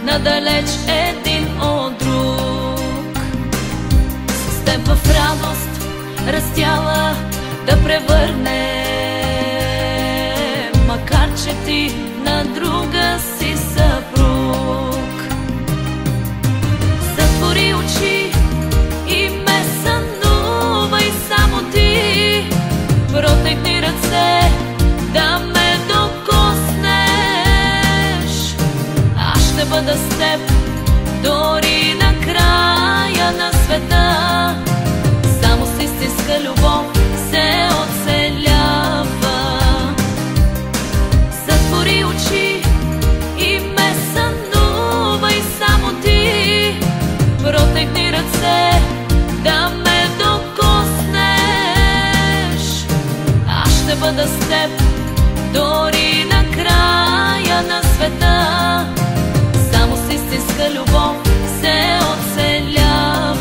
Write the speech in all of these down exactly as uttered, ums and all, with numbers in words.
надалеч един от друг. С теб в радост растяла да превърне, макар че ти на друга си съпруг. Затвори очи и ме сънувай само ти, протегни ръце да ме докоснеш. Аз ще бъда с теб дори на края на света. Само с истинска любов се оцелява. Затвори очи и ме сънувай само ти, протегни ръце да ме докоснеш. Аз ще бъда с теб дори на края на света. Само с истинска любов се оцелява.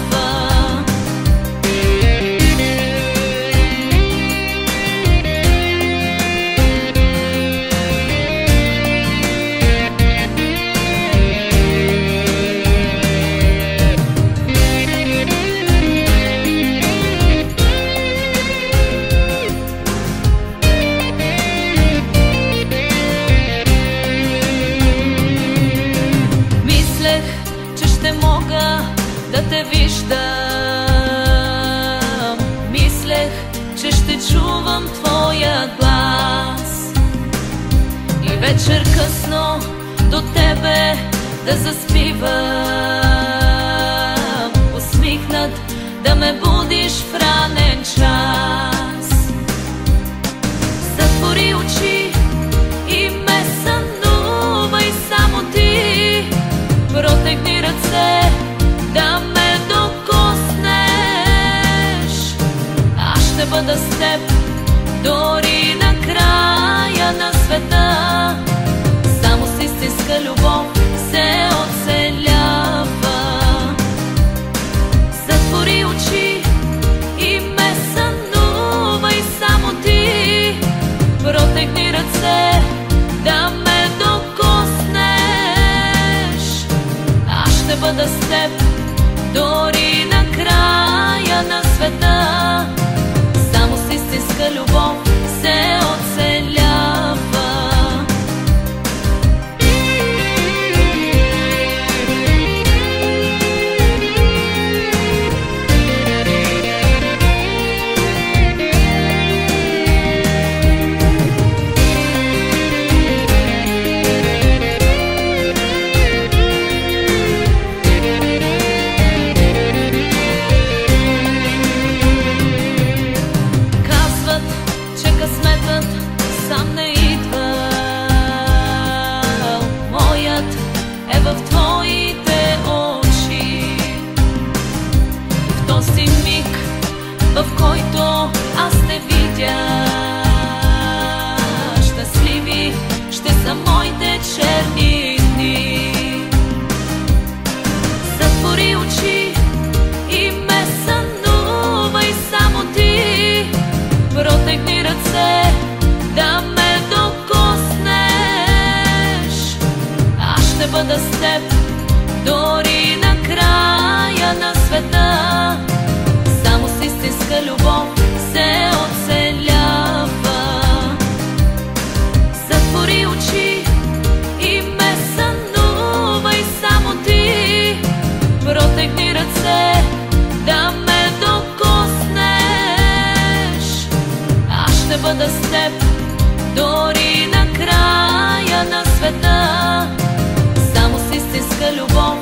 Да те виждам, мислех, че ще чувам твоя глас и вечер късно до тебе да заспивам, усмихнат да ме будиш в ранен час. Затвори очи и ме сънувай само ти, протегни ръце да ме докоснеш. Аз ще бъда с теб дори на края на света. Само с истинска любов се оцелява. Затвори очи и ме сънувай само ти, протегни ръце да ме докоснеш. Аз ще бъда с теб дори на края на света. Само с истинска любов се оцелява. В твоите очи, в този миг, в който аз те видя, щастливи ще са моите черни дни. Затвори очи и ме сънувай само ти, протегни ръце да ме докоснеш. Ще бъда с теб дори на края на света. Само с истинска любов се оцелява. Затвори очи и ме сънувай само ти, протегни ръце да ме докоснеш. Аз ще бъда с теб дори на края на света. Само с истинска любов